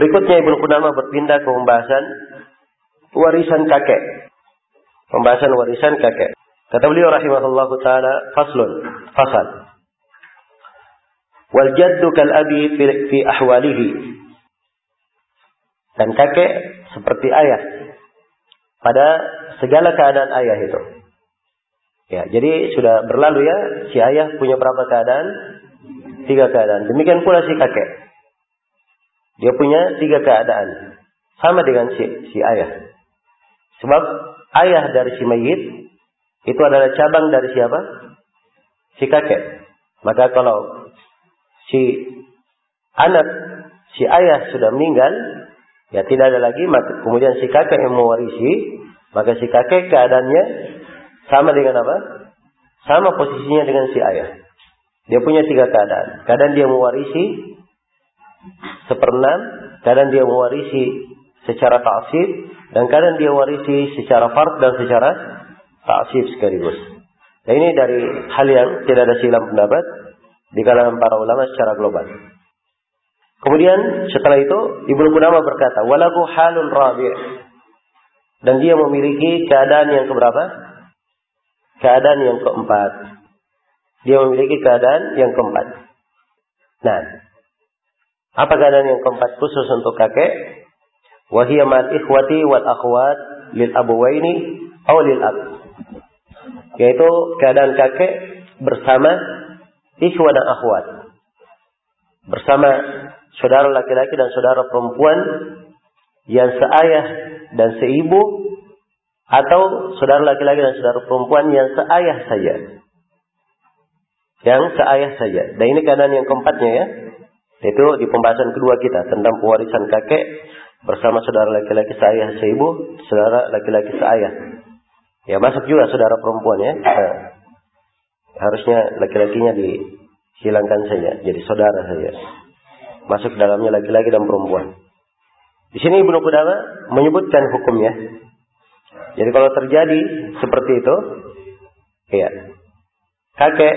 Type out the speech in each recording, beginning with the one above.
Berikutnya Ibnu Qudamah berpindah ke pembahasan warisan kakek. Pembahasan warisan kakek. Kata beliau rahimahullahu taala, fasal. Wal jaddu kal abi fi ahwalihi. Dan kakek seperti ayah pada segala keadaan ayah itu. Ya, jadi sudah berlalu ya, si ayah punya berapa keadaan? 3 keadaan. Demikian pula si kakek. Dia punya 3 keadaan. Sama dengan si ayah. Sebab ayah dari si mayit itu adalah cabang dari siapa? Si kakek. Maka kalau si anak, si ayah sudah meninggal, ya tidak ada lagi, maka kemudian si kakek yang mewarisi, maka si kakek keadaannya sama dengan apa? Sama posisinya dengan si ayah. Dia punya 3 keadaan. Kadang dia mewarisi 1/6, kadang dia mewarisi secara ta'sib, dan kadang dia warisi secara fard dan secara ta'sib sekaligus. Dan ini dari hal yang tidak ada silang pendapat di kalangan para ulama secara global. Kemudian setelah itu Ibnu Qudamah berkata, walahu halun rabi'. Dan dia memiliki keadaan yang keberapa? Keadaan yang keempat. Dia memiliki keadaan yang keempat. Nah, apa keadaan yang keempat khusus untuk kakek? Wahiyya ma'al ikhwati wal akhwat lil abawaini aw lil ab. Yaitu keadaan kakek bersama ikhwa dan akhwat. Bersama saudara laki-laki dan saudara perempuan yang seayah dan seibu, atau saudara laki-laki dan saudara perempuan yang seayah saja. Yang seayah saja. Dan ini keadaan yang keempatnya ya. Itu di pembahasan kedua kita tentang pewarisan kakek bersama saudara laki-laki seayah seibu, saudara laki-laki seayah. Ya masuk juga saudara perempuan ya. Harusnya laki-lakinya dihilangkan saja, jadi saudara saja. Masuk dalamnya laki-laki dan perempuan. Di sini Ibnu Qudamah menyebutkan hukumnya. Jadi kalau terjadi seperti itu, ya kakek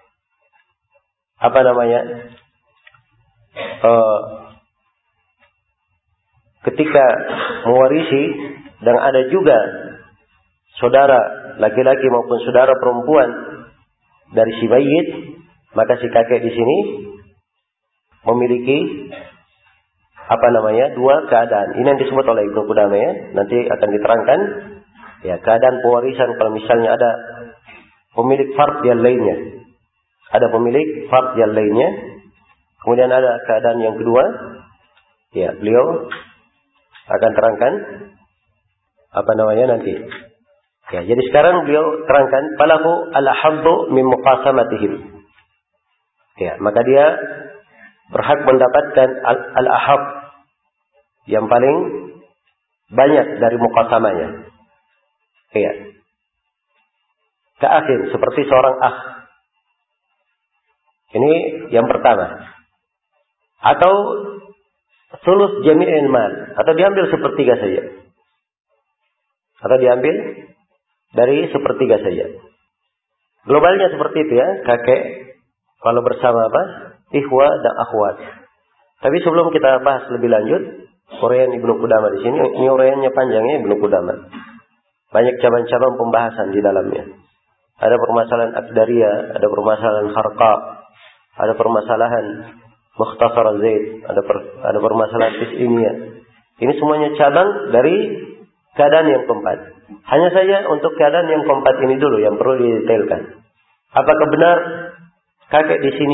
ketika mewarisi dan ada juga saudara laki-laki maupun saudara perempuan dari si mayit, maka si kakek di sini memiliki 2 keadaan. Ini yang disebut oleh Ibnu Qudamah ya. Nanti akan diterangkan ya keadaan pewarisan kalau misalnya ada pemilik fard yang lainnya. Ada pemilik fard yang lainnya. Kemudian ada keadaan yang kedua. Ya, beliau akan terangkan nanti. Ya, jadi sekarang beliau terangkan falahu al-habbu min muqasamatihim. Ya, maka dia berhak mendapatkan al-ahab yang paling banyak dari muqasamanya. Ya. Ka'akhin, seperti seorang akh. Ini yang pertama. Atau sulus jami'il mal, atau diambil sepertiga saja. Atau diambil dari sepertiga saja. Globalnya seperti itu ya, kakek kalau bersama ikhwa dan akhwat. Tapi sebelum kita bahas lebih lanjut, uraian Ibnu Qudamah di sini, ini uraiannya panjangnya Ibnu Qudamah. Banyak cabang-cabang pembahasan di dalamnya. Ada permasalahan Aqdariyah, ada permasalahan Kharqa, ada permasalahan Mukhtasar Zaid, ada permasalahan Tis'iniyah. Ini semuanya cabang dari keadaan yang keempat. Hanya saja untuk keadaan yang keempat ini dulu yang perlu didetailkan. Apakah benar kakek di sini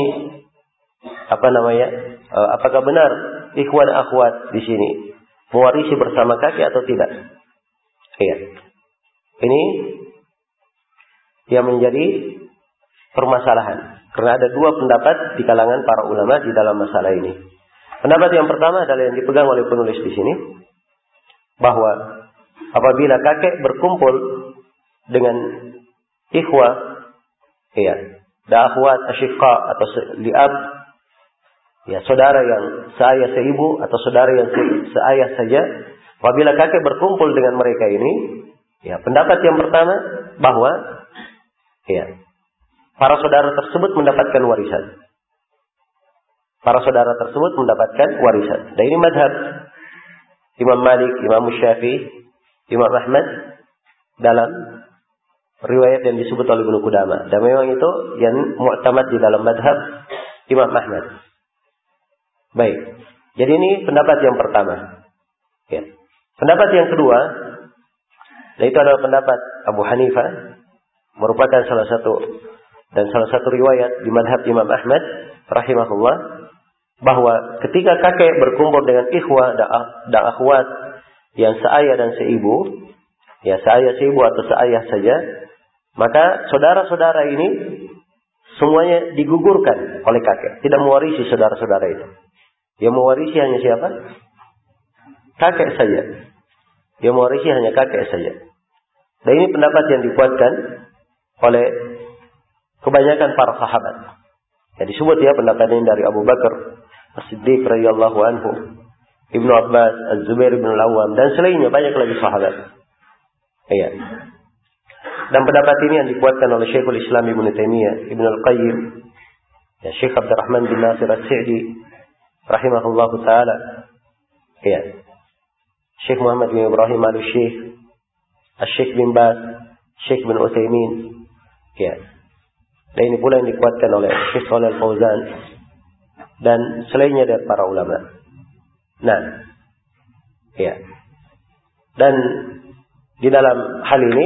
apakah benar ikhwan akhwat di sini mewarisi bersama kakek atau tidak? Iya. Ini yang menjadi permasalahan. Karena ada 2 pendapat di kalangan para ulama di dalam masalah ini. Pendapat yang pertama adalah yang dipegang oleh penulis di sini, bahwa apabila kakek berkumpul dengan ikhwah, dan akhwat asyiqa atau liab, ya saudara yang seayah seibu atau saudara yang seayah saja, apabila kakek berkumpul dengan mereka ini, ya pendapat yang pertama bahwa para saudara tersebut mendapatkan warisan. para saudara tersebut mendapatkan warisan. Dan ini madhab Imam Malik, Imam Syafi'i, Imam Ahmad dalam riwayat yang disebut oleh Ibnu Qudamah. Dan memang itu yang mu'tamad di dalam madhab Imam Ahmad. Baik. Jadi ini pendapat yang pertama. Ya. Pendapat yang kedua, yaitu adalah pendapat Abu Hanifah, merupakan salah satu riwayat di madhab Imam Ahmad rahimahullah, bahwa ketika kakek berkumpul dengan ikhwah dan akhwat yang seayah dan seibu, ya seayah seibu atau seayah saja, maka saudara-saudara ini semuanya digugurkan oleh kakek, tidak mewarisi saudara-saudara itu. Yang mewarisi hanya siapa? Kakek saja. Yang mewarisi hanya kakek saja. Dan ini pendapat yang dikuatkan oleh kebanyakan para sahabat. Ya, disebut ya pendapat ini dari Abu Bakar As-Siddiq radhiyallahu anhu, Ibnu Abbas, Az-Zubair bin Al-Awwam, dan selainnya banyak lagi sahabat. Iya. Dan pendapat ini yang dikuatkan oleh Syekhul Islam Ibnu Taimiyah, Ibnu Al-Qayyim, ya Syekh Abdurrahman bin Nasir As-Sa'di rahimahullahu taala. Iya. Syekh Muhammad bin Ibrahim Al-Syekh, Syekh bin Baz, Syekh bin Utsaimin. Ya. Dan ini pula yang dikuatkan oleh Syekh Shalih Al-Fauzan dan selainnya dari para ulama. Nah, ya. Dan di dalam hal ini,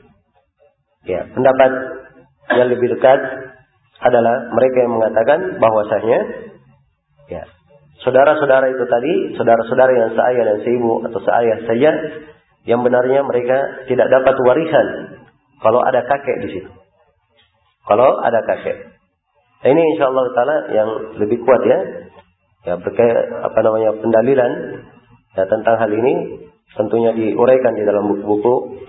ya, pendapat yang lebih dekat adalah mereka yang mengatakan bahwasanya, ya, saudara-saudara itu tadi, saudara-saudara yang seayah dan seibu atau seayah saja, yang benarnya mereka tidak dapat warisan kalau ada kakek di situ. Kalau ada kakek. Nah, ini insyaallah taala yang lebih kuat ya. Ya pendalilan ya, tentang hal ini tentunya diuraikan di dalam buku-buku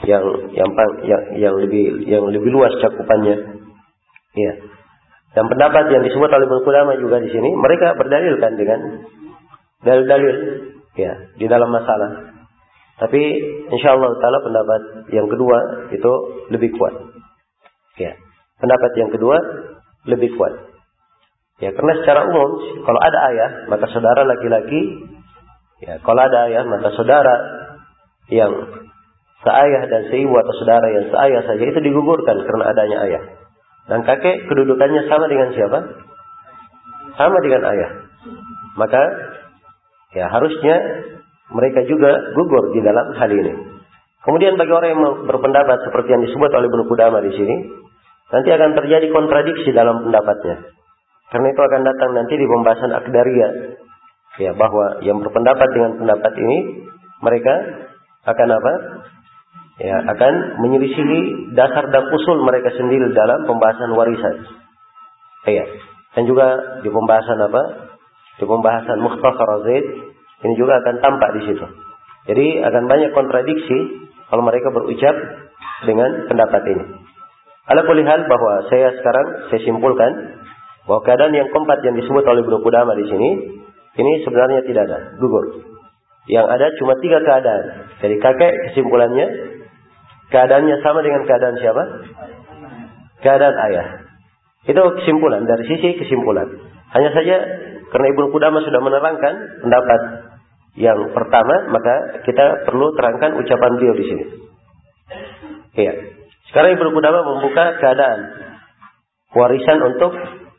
yang lebih luas cakupannya. Ya. Dan pendapat yang disebut oleh Ibnu Qudamah juga di sini, mereka berdalilkan dengan dalil-dalil ya di dalam masalah. Tapi insyaallah taala pendapat yang kedua itu lebih kuat. Ya. Pendapat yang kedua lebih kuat. Ya, karena secara umum kalau ada ayah, maka saudara laki-laki, ya, kalau ada ayah, maka saudara yang seayah dan seibu atau saudara yang seayah saja itu digugurkan karena adanya ayah. Dan kakek kedudukannya sama dengan siapa? Sama dengan ayah. Maka ya harusnya mereka juga gugur di dalam hal ini. Kemudian bagi orang yang berpendapat seperti yang disebut oleh Ibnu Qudamah di sini, nanti akan terjadi kontradiksi dalam pendapatnya. Karena itu akan datang nanti di pembahasan Aqdariyah. Ya, bahwa yang berpendapat dengan pendapat ini, mereka akan apa? Ya, akan menyelisihi dasar dan usul mereka sendiri dalam pembahasan warisan. Ya. Dan juga di pembahasan apa? Di pembahasan Mukhtasar Az-Zaid, ini juga akan tampak di situ. Jadi akan banyak kontradiksi kalau mereka berucap dengan pendapat ini. Ala kulli hal bahwa saya simpulkan bahwa keadaan yang keempat yang disebut oleh Ibnu Qudamah di sini, ini sebenarnya tidak ada, gugur. Yang ada cuma 3 keadaan. Dari kakek kesimpulannya, keadaannya sama dengan keadaan siapa? Keadaan ayah. Itu kesimpulan, dari sisi kesimpulan. Hanya saja karena Ibnu Qudamah sudah menerangkan pendapat yang pertama, maka kita perlu terangkan ucapan beliau di sini. Iya. Sekarang Ibnu Qudamah membuka keadaan warisan untuk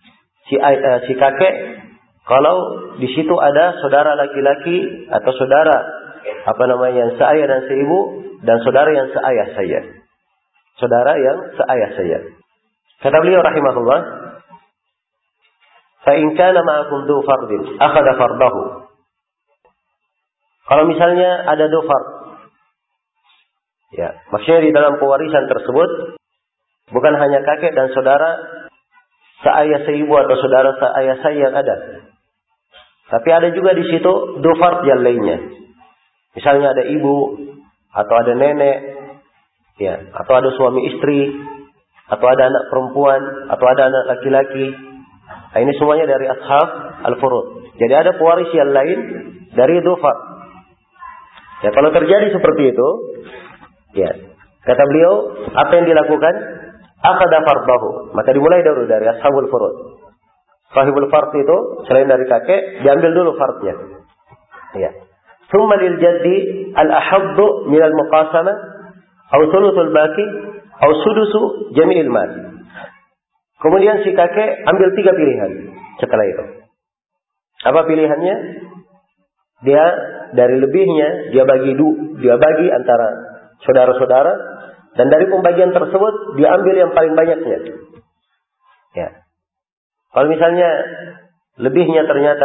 si kakek kalau di situ ada saudara laki-laki atau saudara yang seayah dan seibu dan saudara yang seayah saja. Saudara yang seayah saja. Kata beliau rahimahullah, fa in kana ma'akum du fardin akhadha fardahu. Kalau misalnya ada du fard, ya, maksudnya di dalam pewarisan tersebut bukan hanya kakek dan saudara seayah seibu atau saudara seayah saya yang ada, tapi ada juga di situ du fard yang lainnya. Misalnya ada ibu atau ada nenek, ya, atau ada suami istri, atau ada anak perempuan, atau ada anak laki-laki. Nah, ini semuanya dari ashab al-furud. Jadi ada pewaris yang lain dari du fard. Ya, kalau terjadi seperti itu, ya, kata beliau, apa yang dilakukan? Akhadha fardahu. Maka dimulai dulu dari ashabul furud. sahibul fard itu selain dari kakek, diambil dulu fardnya. Ya. Tsumma lil jaddi al-ahaddu min al-muqasamah aw thuluthul baqi aw sudusu jami'il mal. Kemudian si kakek ambil 3 pilihan setelah itu. Apa pilihannya? Dia dari lebihnya dia bagi antara saudara-saudara, dan dari pembagian tersebut dia ambil yang paling banyaknya. Ya. Kalau misalnya lebihnya ternyata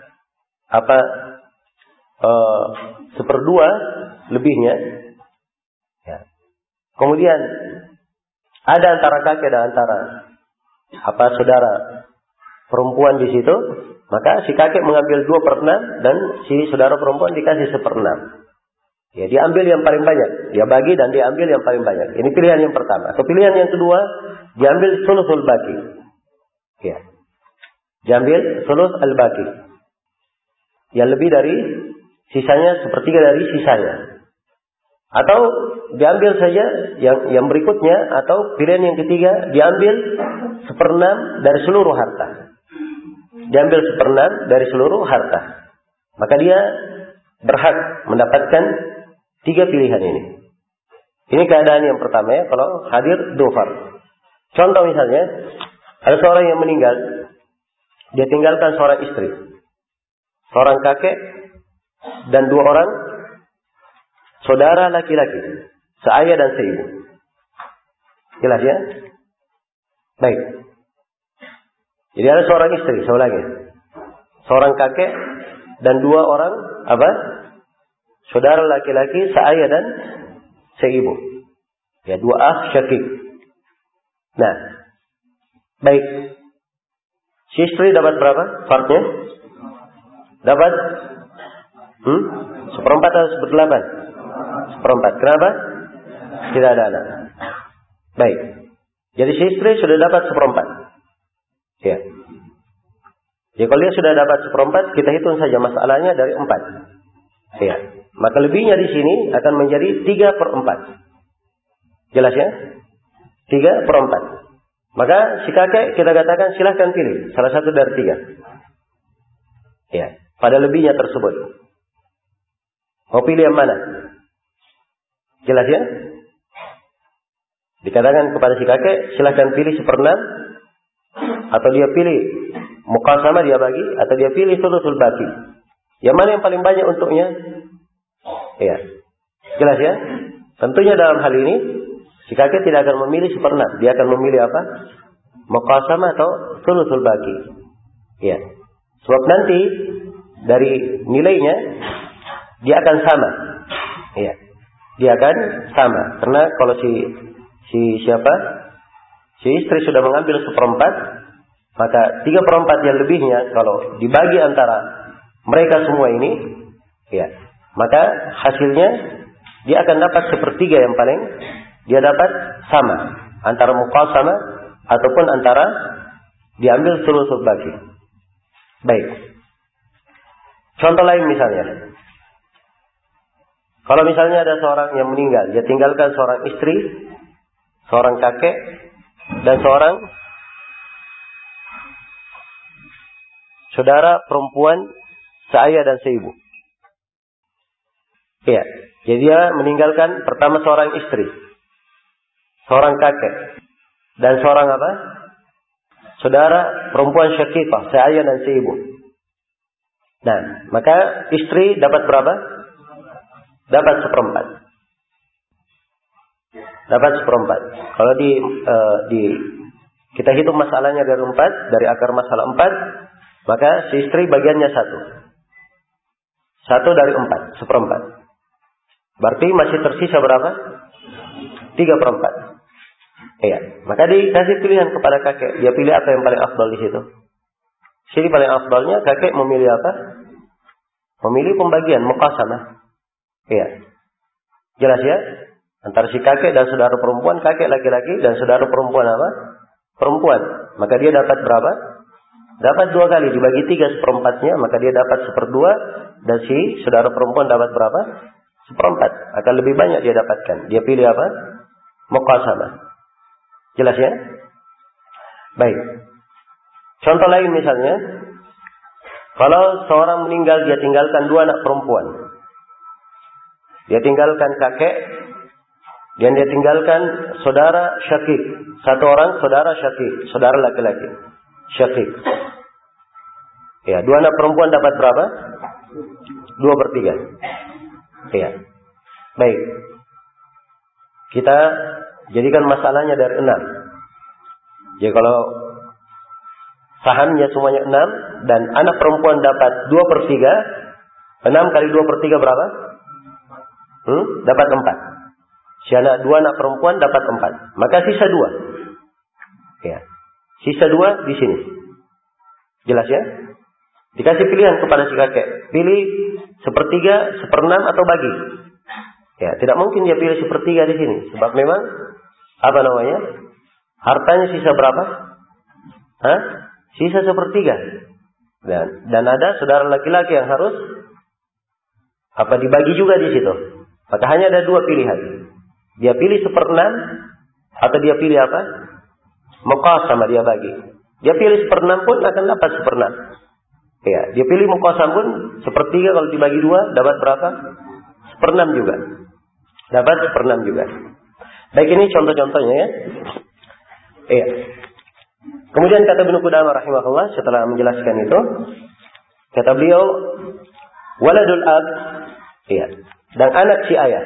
1/2 lebihnya, ya. Kemudian ada antara kakek dan antara saudara perempuan di situ, maka si kakek mengambil 2/6 dan si saudara perempuan dikasih 1/6. Ya, dia ambil yang paling banyak, dia bagi dan dia ambil yang paling banyak. Ini pilihan yang pertama. Atau pilihan yang kedua, diambil thuluthul baqi. Ya. Diambil thuluth al-baqi. Yang lebih dari sisanya, 1/3 dari sisanya. Atau diambil saja yang berikutnya, atau pilihan yang ketiga, diambil 1/6 dari seluruh harta. Diambil 1/6 dari seluruh harta. Maka dia berhak mendapatkan 3 pilihan ini. Ini keadaan yang pertama ya, kalau hadir dufar. Contoh misalnya, ada seorang yang meninggal, dia tinggalkan seorang istri, seorang kakek, dan 2 orang saudara laki-laki, seayah dan seibu. Jelas ya? Baik. Jadi ada seorang istri, saya ulangi. Seorang kakek dan 2 orang saudara laki-laki, seayah dan seibu. Ya, 2 akh syakik. Nah, baik. Si istri dapat berapa fardnya? Dapat 1/4 atau 1/8? 1/4. Kenapa? Tidak ada anak. Baik. Jadi si istri sudah dapat 1/4. Ya. Jadi kalau dia sudah dapat 1/4, kita hitung saja masalahnya dari 4. Ya. Maka lebihnya di sini akan menjadi 3/4. Jelas ya? 3/4. Maka si kakek kita katakan silahkan pilih salah satu dari 3. Ya. Pada lebihnya tersebut. Mau pilih yang mana? Jelas ya? Dikatakan kepada si kakek silahkan pilih 1/6, atau dia pilih muqasamah dia bagi, atau dia pilih thuluthul baqi. Yang mana yang paling banyak untuknya? Ya. Jelas ya? Tentunya dalam hal ini si kakek tidak akan memilih 1/6, dia akan memilih apa? Muqasamah atau thuluthul baqi. Ya. Sebab nanti dari nilainya dia akan sama. Ya. Dia akan sama. Karena kalau si istri sudah mengambil 1/4, maka 3/4 yang lebihnya kalau dibagi antara mereka semua ini, ya, maka hasilnya dia akan dapat 1/3 yang paling dia dapat sama antara muqasamah ataupun antara diambil thuluthul baqi. Baik. Contoh lain misalnya, kalau misalnya ada seorang yang meninggal, dia tinggalkan seorang istri, seorang kakek, dan seorang saudara perempuan seayah dan seibu. Iya, jadi dia meninggalkan pertama seorang istri, seorang kakek, dan seorang saudara perempuan syakifah, seayah dan seibu. Nah, maka istri dapat berapa? Dapat 1/4. Dapat 1/4. Kalau kita hitung masalahnya dari 4, dari akar masalah 4, maka si istri bagiannya 1. 1 dari 4, 1/4. Berarti masih tersisa berapa? 3/4. Iya. Maka dikasih pilihan kepada kakek. Dia pilih apa yang paling afdal di situ. Sini paling afdalnya kakek memilih apa? Memilih pembagian muqasamah. Iya. Jelas ya? Antara si kakek dan saudara perempuan, kakek laki-laki dan saudara perempuan apa? Perempuan. Maka dia dapat berapa? Dapat 2 kali. Dibagi 3 1/4-nya, maka dia dapat 1/2. Dan si saudara perempuan dapat berapa? 1/4. Akan lebih banyak dia dapatkan. Dia pilih apa? Muqasamah. Jelas ya? Baik. Contoh lain misalnya, kalau seorang meninggal dia tinggalkan 2 anak perempuan. Dia tinggalkan kakek dan dia tinggalkan saudara syakik. 1 orang saudara syakik, saudara laki-laki. Syakik. Ya, 2 anak perempuan dapat berapa? 2/3. Ya. Baik. Kita jadikan masalahnya dari 6. Jadi kalau sahamnya semuanya 6 dan anak perempuan dapat 2/3, 6 kali 2/3 berapa? Dapat 4. Si anak 2 anak perempuan dapat 4. Maka sisa 2. Ya. Sisa 2 di sini. Jelas ya? Dikasih pilihan kepada si kakek. Pilih 1/3, 1/6 atau bagi. Ya, tidak mungkin dia pilih 1/3 di sini. Sebab memang hartanya sisa berapa? Sisa 1/3. Dan ada saudara laki-laki yang harus dibagi juga di situ. Maka hanya ada 2 pilihan. Dia pilih 1/6 atau dia pilih muqasam, dia bagi. Dia pilih 1/6 pun akan dapat 1/6. Ya, dia pilih muqasam pun 1/3 kalau dibagi 2 dapat berapa? 1/6 juga. Dapat 1/6 juga. Baik, ini contoh-contohnya ya. Iya. Kemudian kata Ibnu Qudamah rahimahullah setelah menjelaskan itu, kata beliau, waladul ab, iya, dan anak si ayah.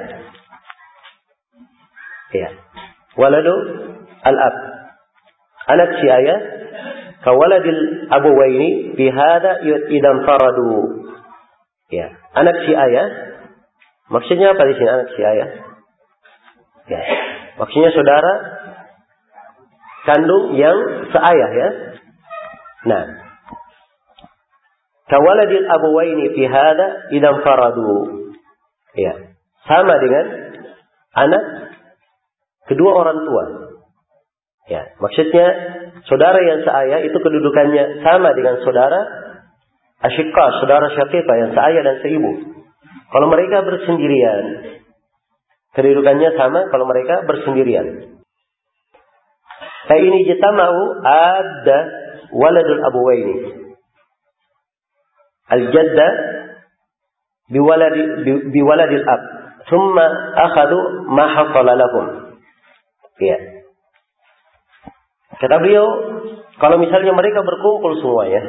Iya. Waladul al-ab. Anak si ayah kawaladil abuwaini fi hadza idan faradu. Ya, anak si ayah maksudnya apa di sini anak si ayah? Ya, maksudnya saudara kandung yang seayah ya. Nah, kawaladil abuwaini fi hadza idan faradu. Ya, sama dengan anak kedua orang tua. Ya, maksudnya saudara yang seayah itu kedudukannya sama dengan saudara asyikah, saudara syaqiqah yang seayah dan seibu. Kalau mereka bersendirian, kedudukannya sama kalau mereka bersendirian. Kayak ini jitama'u adda waladul abuwaini. Al-jadda biwaladil ab. Thumma akhadu ma hasala lahum. Ya. Kata beliau, kalau misalnya mereka berkumpul semuanya,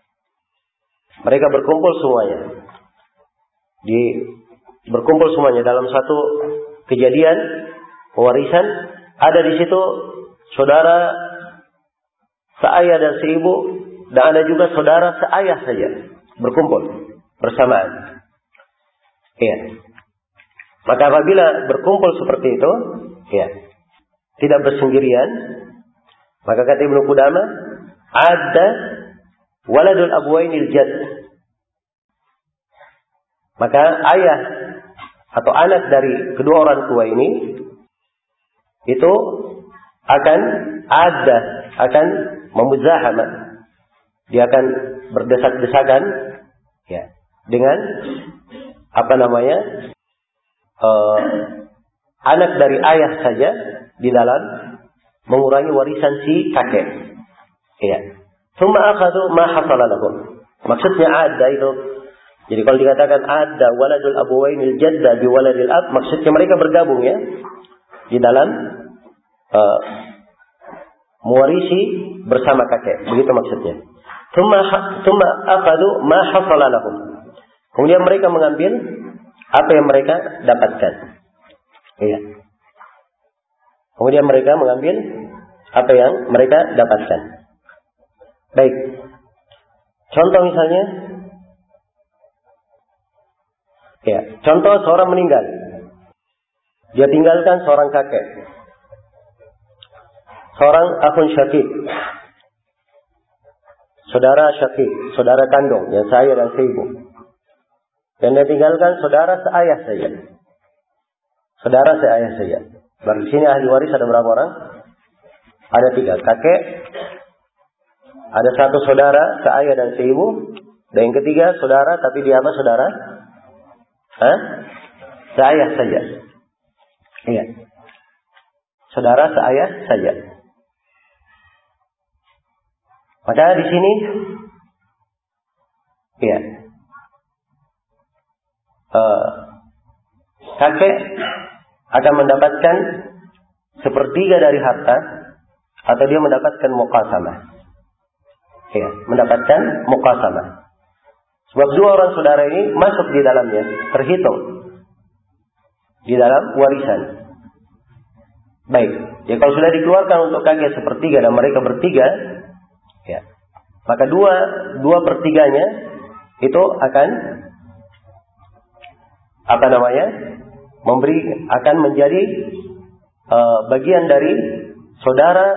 berkumpul semuanya dalam satu kejadian pewarisan, ada di situ saudara seayah dan seibu, dan ada juga saudara seayah saja berkumpul bersamaan. Ya. Maka apabila berkumpul seperti itu, ya, tidak bersendirian, maka kata Ibnu Qudamah, ada waladul abwainil jadd. Maka ayah atau anak dari kedua orang tua ini itu akan memuzahamah. Dia akan berdesak-desakan ya, dengan anak dari ayah saja di dalam mengurangi warisan si kakek. Iya. Tsumma akhadhu ma hasala lahum. Maksudnya ada itu. Jadi kalau dikatakan ada waladul abuwainil jadda bi waladil ab, maksudnya mereka bergabung ya di dalam mewarisi bersama kakek. Begitu maksudnya. Tsumma akhadhu ma hasala lahum. Kemudian mereka mengambil apa yang mereka dapatkan. Iya. Kemudian mereka mengambil apa yang mereka dapatkan. Baik. Contoh misalnya, ya, contoh seorang meninggal. Dia tinggalkan seorang kakek, seorang akhun syakik, saudara syakik, saudara kandung yang seayah dan seibu. Dan dia tinggalkan saudara seayah saja. Saudara seayah saja. Baru di sini ahli waris ada berapa orang? Ada 3. Kakek, ada 1 saudara seayah dan seibu, dan yang ketiga saudara tapi dia apa saudara? Seayah saja. Iya. Saudara seayah saja. Maka di sini ya kakek akan mendapatkan sepertiga dari harta atau dia mendapatkan muqasamah. Ya, mendapatkan muqasamah. Sebab dua orang saudara ini masuk di dalamnya, terhitung di dalam warisan. Baik, ya kalau sudah dikeluarkan untuk kakek sepertiga dan mereka bertiga, ya, maka dua pertiganya itu akan akan menjadi bagian dari saudara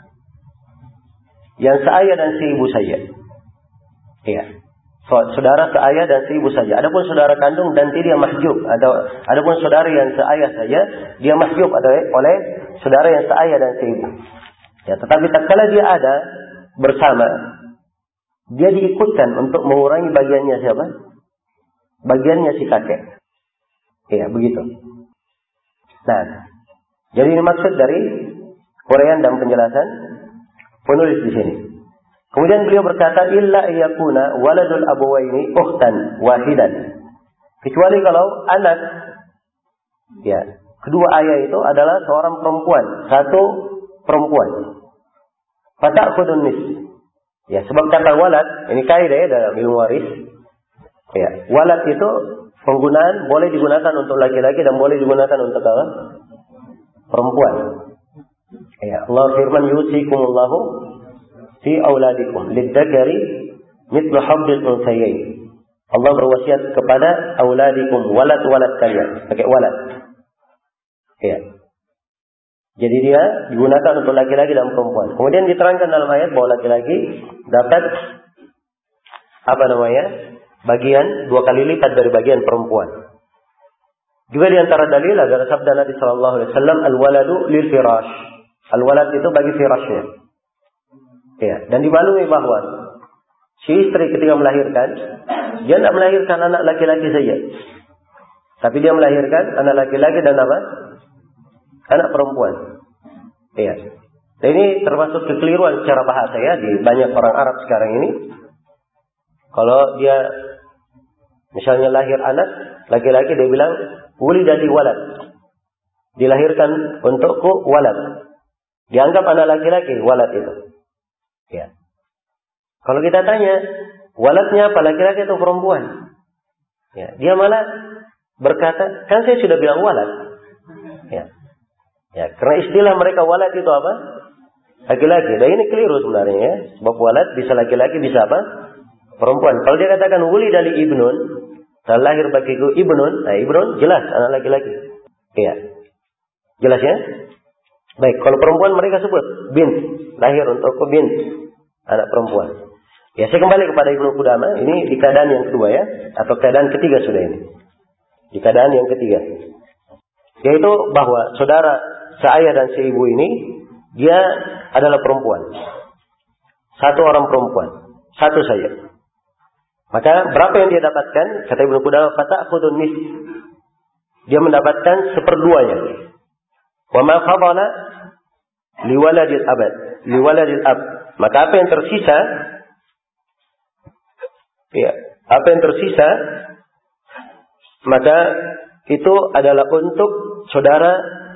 yang seayah dan seibu saja. Iya. Saudara seayah dan seibu saja. Adapun saudara kandung dan dia mahjub, adapun saudara yang seayah saja, dia mahjub oleh saudara yang seayah dan seibu. Ya, tetapi tatkala dia ada bersama, dia diikutkan untuk mengurangi bagiannya siapa? Bagiannya si kakek. Iya, begitu. Nah, jadi ini maksud dari uraian dan penjelasan penulis di sini. Kemudian beliau berkata, illa yakuna waladul abawaini ukhtan wahidan. Kecuali kalau anak, ya, kedua ayah itu adalah seorang perempuan, satu perempuan. Fata'khudun nis. Ya, sebab kata walad, ini kaidah ya dalam ilmu waris. Ya, walad itu penggunaan boleh digunakan untuk laki-laki dan boleh digunakan untuk apa? Perempuan. Ya, Allah firman yusikumullahu fi auladikum lidzakari mithlu habdil unsayyin. Allah berwasiat kepada auladikum, walad-walad kalian, pakai walad. Ya. Jadi dia digunakan untuk laki-laki dan perempuan. Kemudian diterangkan dalam ayat bahwa laki-laki dapat bagian 2 kali lipat dari bagian perempuan. Juga di antara dalil adalah sabda Nabi sallallahu alaihi wasallam, al-waladu lil firash. Al-walad itu bagi firashnya. Ya, dan dimaklumi bahwa si istri ketika melahirkan, dia tidak melahirkan anak laki-laki saja. Tapi dia melahirkan anak laki-laki dan apa? Anak perempuan. Ya. Dan ini termasuk kekeliruan secara bahasa ya di banyak orang Arab sekarang ini. Kalau dia misalnya lahir anak laki-laki, dia bilang wulida li walad. Dilahirkan untukku walad. Dianggap anak laki-laki walad itu. Ya. Kalau kita tanya, waladnya apa, laki-laki atau perempuan? Ya, dia malah berkata, kan saya sudah bilang walad. Ya. Ya, karena istilah mereka walad itu apa? Laki-laki. Dan ini keliru sebenarnya ya. Sebab walad bisa laki-laki, bisa apa? Perempuan. Kalau dia katakan wuli dari ibnun, lahir bagiku ibnun, nah ibnun jelas anak laki-laki. Iya. Jelas ya? Baik, kalau perempuan mereka sebut bint, lahir untukku bint, anak perempuan. Ya, saya kembali kepada Ibnu Qudamah, ini di keadaan yang kedua ya, atau keadaan ketiga sudah ini. Di keadaan yang ketiga. Yaitu bahwa saudara seayah dan seibu ini, dia adalah perempuan. Satu orang perempuan. Satu saja. Maka berapa yang dia dapatkan? Kata Ibnu Qudamah, fata'khudun nis. Dia mendapatkan seperduanya. Wa ma fadala liwaladil abad, liwaladil ab. Maka apa yang tersisa? Ya, apa yang tersisa? Maka itu adalah untuk saudara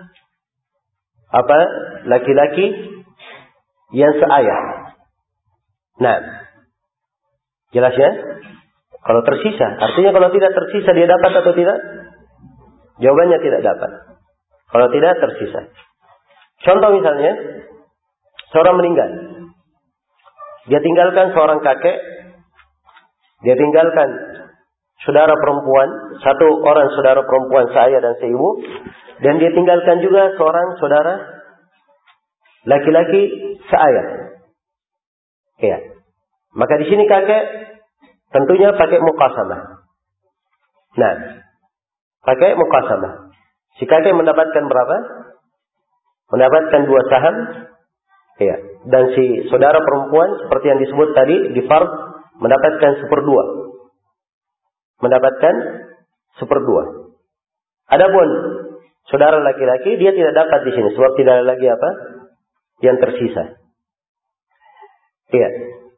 laki-laki yang seayah. Nah, jelas ya? Kalau tersisa, artinya kalau tidak tersisa dia dapat atau tidak? Jawabannya tidak dapat. Kalau tidak tersisa. Contoh misalnya, seorang meninggal. Dia tinggalkan seorang kakek. Dia tinggalkan saudara perempuan, satu orang saudara perempuan seayah dan seibu. Dan dia tinggalkan juga seorang saudara laki-laki seayah. Ya. Maka di sini kakek tentunya pakai muqasamah. Nah, pakai muqasamah. Si kakek mendapatkan berapa? Mendapatkan 2 saham. Ya. Dan si saudara perempuan seperti yang disebut tadi di fard mendapatkan 1/2. Mendapatkan 1/2. Adapun saudara laki-laki dia tidak dapat di sini sebab tidak ada lagi apa? Yang tersisa. Iya.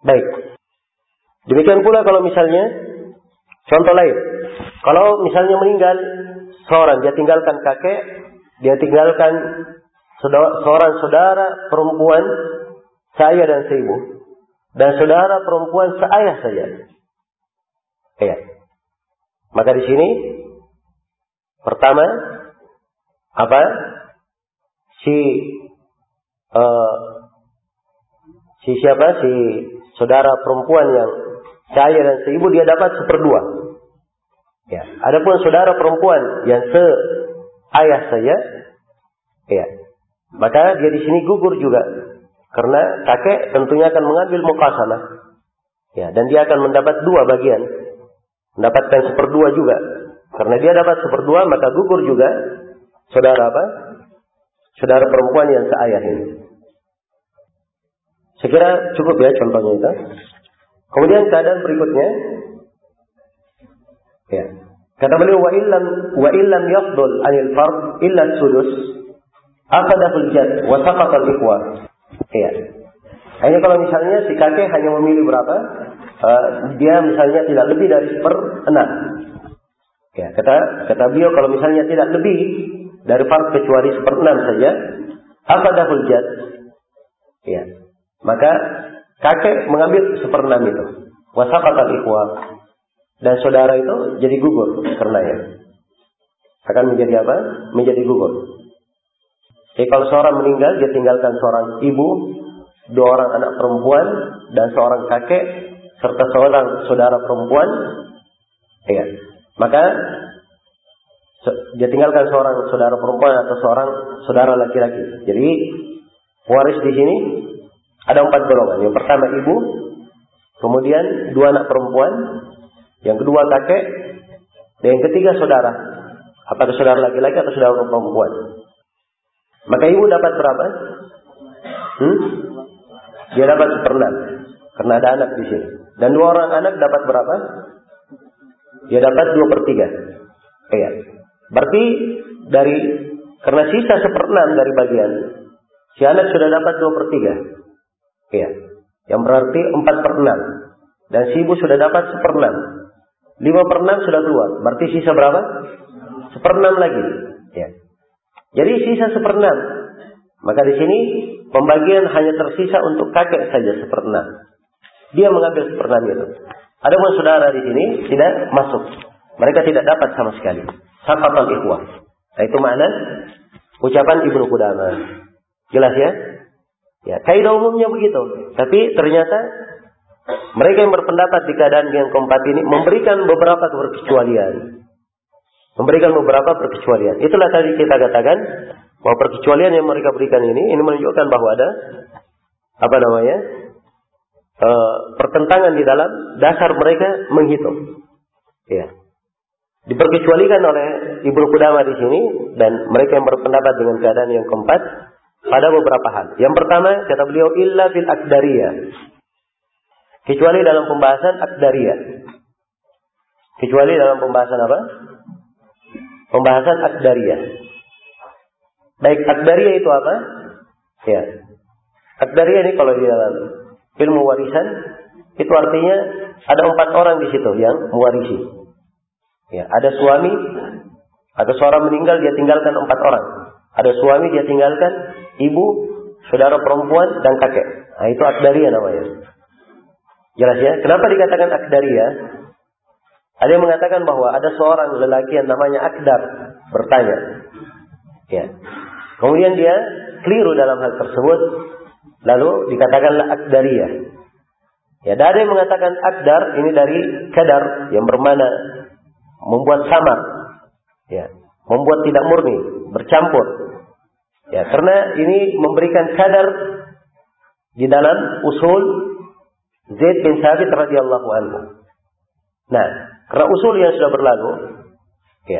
Baik. Demikian pula kalau misalnya contoh lain. Kalau misalnya meninggal seorang, dia tinggalkan kakek, dia tinggalkan seorang saudara perempuan seayah dan seibu, dan saudara perempuan seayah saja. Ya. Maka di sini pertama apa? Si saudara perempuan yang seayah dan seibu, dia dapat 1/2. Ya. Adapun saudara perempuan yang seayah saja, ya, maka dia di sini gugur juga, karena kakek tentunya akan mengambil muqasamah, ya, dan dia akan mendapat 2 bagian, mendapatkan 1/2 juga, karena dia dapat 1/2, maka gugur juga saudara apa? Saudara perempuan yang seayah ini. Saya kira cukup ya contohnya itu. Kemudian keadaan berikutnya, ya. Kata beliau, wa illam yafdul anil fard illa sudus akhadahul jad wa saqatal ikhwa. Ya. Hanya kalau misalnya si kakek hanya memilih berapa? Dia misalnya tidak lebih dari 1/6. Ya, kata beliau kalau misalnya tidak lebih dari fard kecuali 1/6 saja, akhadahul jad. Ya. Maka kakek mengambil 1/6 itu. Wa saqatal ikhwa. Dan saudara itu jadi gugur karenanya. Akan menjadi apa? Menjadi gugur. Jadi kalau seorang meninggal, dia tinggalkan seorang ibu, 2 orang anak perempuan, dan seorang kakek, serta seorang saudara perempuan. Ya. Maka dia tinggalkan seorang saudara perempuan atau seorang saudara laki-laki. Jadi waris di sini ada 4 golongan. Yang pertama ibu, kemudian 2 anak perempuan, yang kedua kakek, dan yang ketiga saudara. Apakah saudara laki-laki atau saudara perempuan? Maka ibu dapat berapa? Dia dapat 1/6, karena ada anak di sini. Dan 2 orang anak dapat berapa? Dia dapat 2/3. Iya. Berarti karena sisa 1/6 dari bagian, si anak sudah dapat 2/3. Iya. Yang berarti 4/6. Dan si ibu sudah dapat 1/6. 5/6 sudah keluar. Berarti sisa berapa? 1/6 lagi. Ya. Jadi sisa 1/6. Maka di sini pembagian hanya tersisa untuk kakek saja 1/6. Dia mengambil 1/6 itu. Adapun saudara di sini tidak masuk. Mereka tidak dapat sama sekali. Saqatal ikhwah. Nah, itu makna ucapan Ibnu Qudamah. Jelas ya? Ya, kaidah umumnya begitu. Tapi ternyata mereka yang berpendapat di keadaan yang keempat ini memberikan beberapa perkecualian. Itulah tadi kita katakan bahwa perkecualian yang mereka berikan ini menunjukkan bahwa ada pertentangan di dalam dasar mereka menghitung. Ya. Diperkecualikan oleh Ibnu Qudamah di sini, dan mereka yang berpendapat dengan keadaan yang keempat pada beberapa hal. Yang pertama kata beliau illa fil aqdariyah. Kecuali dalam pembahasan Aqdariyah. Kecuali dalam pembahasan apa? Pembahasan Aqdariyah. Baik, Aqdariyah itu apa? Ya. Aqdariyah ini kalau di dalam ilmu warisan, itu artinya ada 4 orang di situ yang mewarisi. Ya, ada suami, ada seorang meninggal, dia tinggalkan 4 orang. Ada suami, dia tinggalkan ibu, saudara perempuan, dan kakek. Nah, itu Aqdariyah namanya. Jelas ya? Kenapa dikatakan Aqdariyah? Ada yang mengatakan bahwa ada seorang lelaki yang namanya Aqdar bertanya. Ya. Kemudian dia keliru dalam hal tersebut, lalu dikatakanlah Aqdariyah. Ya, ada yang mengatakan Aqdar ini dari kadar yang bermakna membuat samar. Ya, membuat tidak murni, bercampur. Ya, karena ini memberikan kadar di dalam usul Zaid bin Thabit radhiyallahu anhu. Nah, karena usul yang sudah berlalu, ya,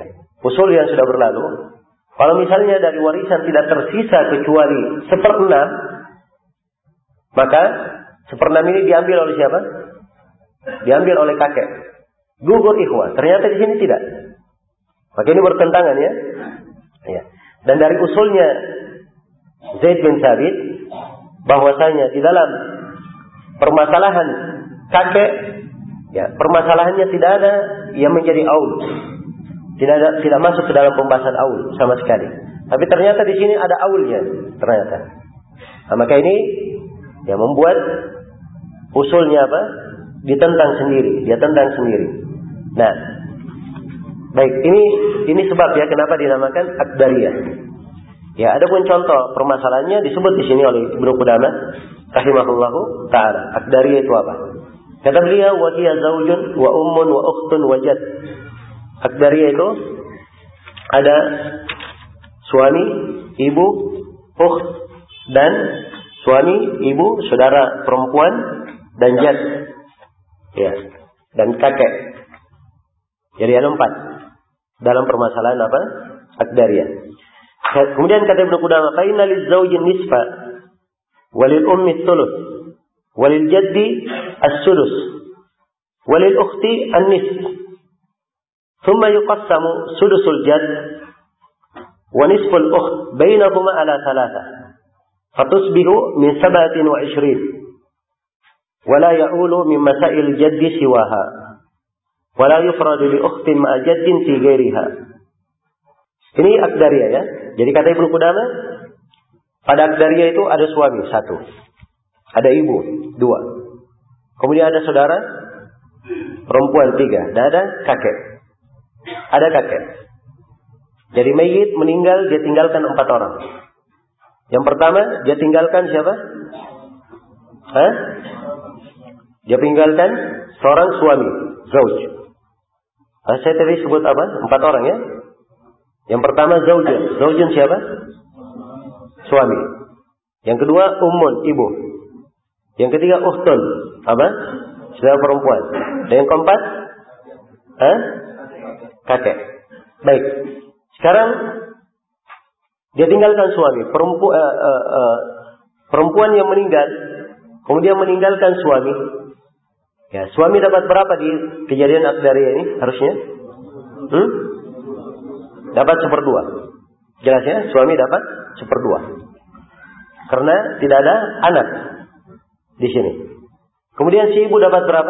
kalau misalnya dari warisan tidak tersisa kecuali 1/6, maka 1/6 ini diambil oleh siapa? Diambil oleh kakek. Gugur ikhwah. Ternyata di sini tidak. Maka ini bertentangan ya. Ya. Dan dari usulnya Zaid bin Thabit, bahwasanya di dalam permasalahan kakek, ya, permasalahannya tidak ada yang menjadi aul. Tidak masuk ke dalam pembahasan aul sama sekali. Tapi ternyata di sini ada aulnya ternyata. Nah, maka ini yang membuat usulnya apa? Dia tentang sendiri. Nah, baik, ini sebab ya kenapa dinamakan Aqdariyah. Ya, ada pun contoh permasalahannya disebut di sini oleh Ibnu Qudamah rahimahullahu taala. Aqdariyah itu apa? Kata beliau, wa hiya zaujun wa ummun wa ukhtun wa jad. Aqdariyah itu ada suami, ibu, ukht, dan suami, ibu, saudara perempuan, dan jad. Ya, dan kakek. Jadi ada 4 dalam permasalahan apa? Aqdariyah. Kemudian kata Ibnu Qudamah, fa inna liz-zawji nisfa walil ummi thuluth walil jaddi as-sudus walil ukhti an-nisf. Thumma yuqassamu sudusul jadd wa nisful ukht bainahuma ala 3. Fatusbihu min 27 ولا يؤول من مسائل الجد سواها ولا يفرد لأخت مع جد في غيرها. Ini Aqdariyah ya. Jadi kata Ibnu Qudamah, pada Aqdariyah itu ada suami 1, ada ibu 2, kemudian ada saudara perempuan 3, dan ada kakek. Ada kakek. Jadi mayit meninggal, dia tinggalkan 4 orang. Yang pertama dia tinggalkan siapa? Dia tinggalkan seorang suami, zauj. Saya tadi sebut apa? 4 orang ya. Yang pertama zaujun. Zaujun siapa? Suami. Yang kedua ummun, ibu. Yang ketiga ukhtun, apa? Saudara perempuan. Dan yang keempat kakek. Baik. Sekarang dia tinggalkan suami, perempuan yang meninggal, kemudian meninggalkan suami. Ya, suami dapat berapa di kejadian Aqdariyah ini harusnya? Dapat 1/2. Jelas ya, suami dapat 1/2. Karena tidak ada anak di sini. Kemudian si ibu dapat berapa?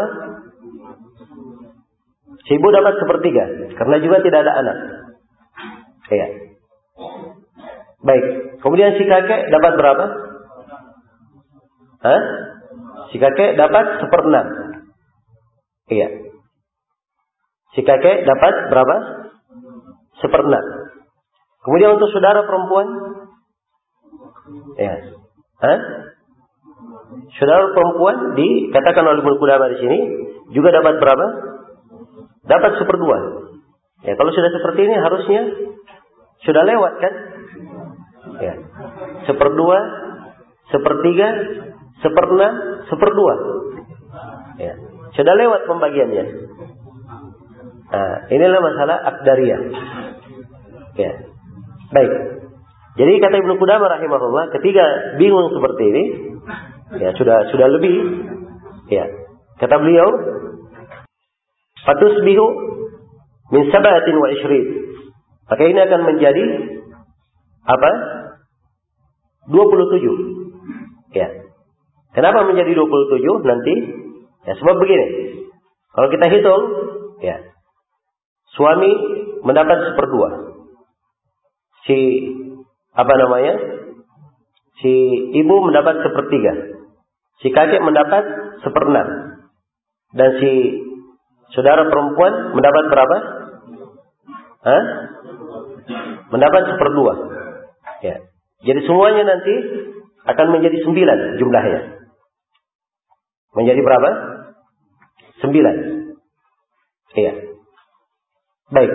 Si ibu dapat 1/3 karena juga tidak ada anak. Ya. Baik. Kemudian si kakek dapat berapa? Si kakek dapat 1/6. Iya. Si kakek dapat berapa? 1/6. Kemudian untuk saudara perempuan, ya, saudara perempuan dikatakan oleh Ibnu Qudamah di sini juga dapat berapa? Dapat 1/2. Ya, kalau sudah seperti ini harusnya sudah lewat kan? Ya, 1/2, 1/3, 1/6, 1/2. Ya, sudah lewat pembagiannya. Nah, inilah masalah Aqdariyah. Ya. Baik. Jadi kata Ibnu Qudamah rahimahullah, ketika bingung seperti ini, ya sudah lebih, ya. Kata beliau, fatusbihu min 27. Maka ini akan menjadi apa? 27. Ya. Kenapa menjadi 27 nanti? Ya, sebab begini. Kalau kita hitung, ya. Suami mendapat 1/2. Si ibu mendapat 1/3. Si kakek mendapat 1/6. Dan si saudara perempuan mendapat berapa? Mendapat 1/2. Ya. Jadi semuanya nanti akan menjadi 9 jumlahnya. Menjadi berapa? 9. Iya. Baik.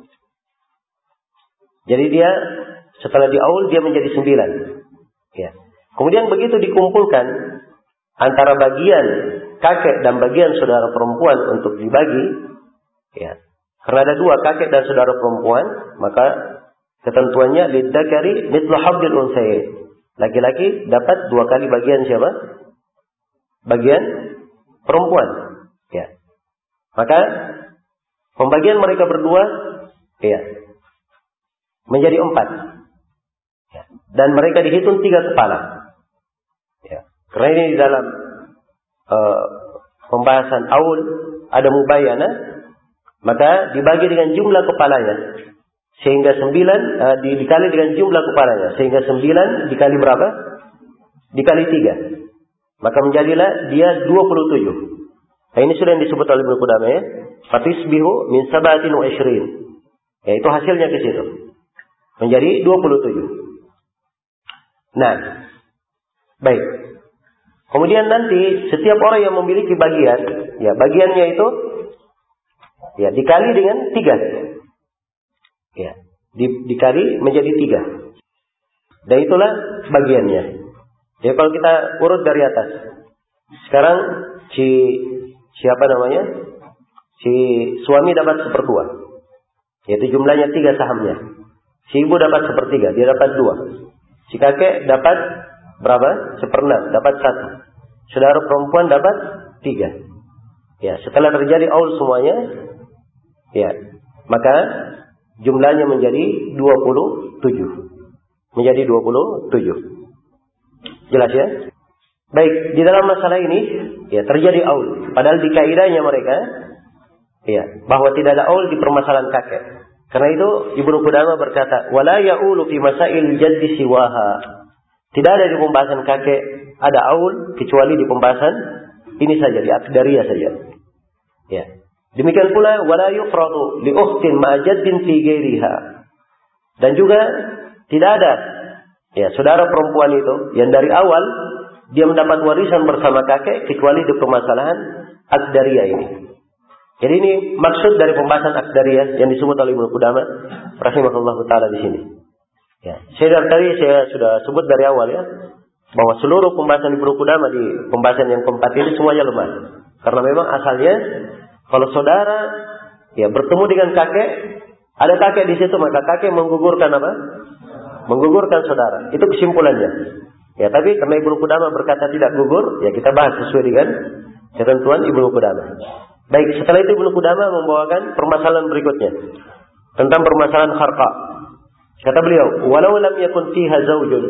Jadi dia setelah diaul dia menjadi 9. Ya. Kemudian begitu dikumpulkan antara bagian kakek dan bagian saudara perempuan untuk dibagi, ya. Karena ada 2 kakek dan saudara perempuan, maka ketentuannya lidzakari mithlu haddil untsayain. Laki-laki dapat 2 kali bagian siapa? Bagian perempuan. Ya. Maka pembagian mereka berdua, ya, menjadi 4. Ya. Dan mereka dihitung 3 kepala. Ya. Karena ini di dalam pembahasan aul, ada mubayana, maka dibagi dengan jumlah kepalanya. Sehingga 9 dikali dengan jumlah kepalanya. Sehingga 9 dikali berapa? Dikali 3. Maka menjadilah dia 27. Nah, ini sudah yang disebut oleh Ibnu Qudamah ya. Fatisbihu min sabatin wa ishrin. Ya, itu hasilnya ke situ. Menjadi 27. Nah, baik. Kemudian nanti setiap orang yang memiliki bagian, ya bagiannya itu ya dikali dengan 3. Ya, dikali menjadi 3. Dan itulah bagiannya. Ya, kalau kita urut dari atas. Sekarang siapa namanya? Si suami dapat 1/4. Yaitu jumlahnya 3 sahamnya. Si ibu dapat 1/3, dia dapat 2. Si kakek dapat berapa? 1/6, dapat 1. Saudara perempuan dapat 3. Ya, setelah terjadi aul semuanya, ya, maka jumlahnya menjadi 27. Menjadi 27. Jelas ya? Baik, di dalam masalah ini ya terjadi aul. Padahal di kaidahnya mereka ya, bahwa tidak ada aul di permasalahan kakek. Karena itu Ibnu Qudamah berkata, "Wala ya'ulu fi masail jaddi siwaha." Tidak ada di pembahasan kakek ada aul kecuali di pembahasan ini saja, di Aqdariyah saja. Ya. Demikian pula wala yufradu li ukhtin ma jaddin fi ghairiha. Dan juga tidak ada ya saudara perempuan itu yang dari awal dia mendapat warisan bersama kakek kecuali di permasalahan Aqdariyah ini. Jadi ini maksud dari pembahasan Aqdariyah yang disebut oleh Ibnu Qudamah rahimahullah taala di sini. Ya, saya sudah sebut dari awal ya bahwa seluruh pembahasan Ibnu Qudamah di pembahasan yang keempat ini semuanya lemah. Karena memang asalnya kalau saudara ya bertemu dengan kakek, ada kakek di situ maka kakek menggugurkan apa? Menggugurkan saudara. Itu kesimpulannya. Ya, tapi karena Ibnu Qudamah berkata tidak gugur, ya kita bahas sesuai dengan ketentuan Ibnu Qudamah. Baik, setelah itu Ibnu Qudamah membawakan permasalahan berikutnya tentang permasalahan kharqa. Kata beliau, "Walau lam yakun fiha zawjun,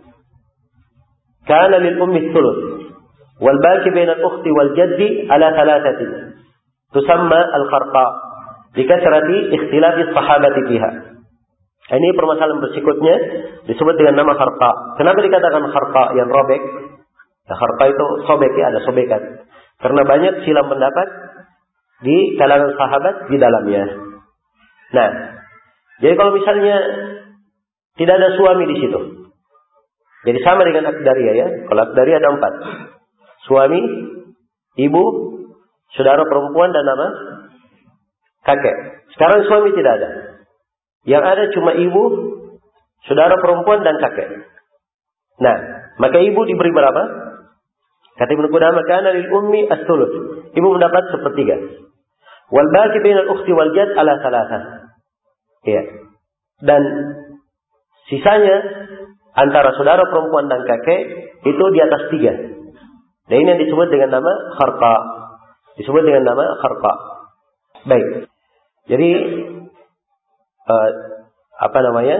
kana lil ummi thuluth, wal baqi baina al-ukhti wal jaddi ala thalathati. Tusamma al-kharqa likathrati ikhtilafi sahabati fiha." Ini permasalahan berikutnya disebut dengan nama kharqa. Kenapa dikatakan kharqa yang robek? Ya, kharqa itu sobek ya, ada sobekan. Karena banyak silam pendapat di kalangan sahabat di dalamnya. Nah, jadi kalau misalnya tidak ada suami di situ, jadi sama dengan Aqdariyah ya. Kalau Aqdariyah ada 4, suami, ibu, saudara perempuan dan apa? Kakek. Sekarang suami tidak ada. Yang ada cuma ibu, saudara perempuan dan kakek. Nah, maka ibu diberi berapa? Kata Ibnu Qudamah, kana lil ummi as-thuluth. Ibu mendapat 1/3. Wal baqi bainal ukhti wal jadd ala thalathah. Ya. Dan sisanya antara saudara perempuan dan kakek itu di atas 3. Dan ini yang disebut dengan nama kharqa. Disebut dengan nama kharqa. Baik. Jadi apa namanya?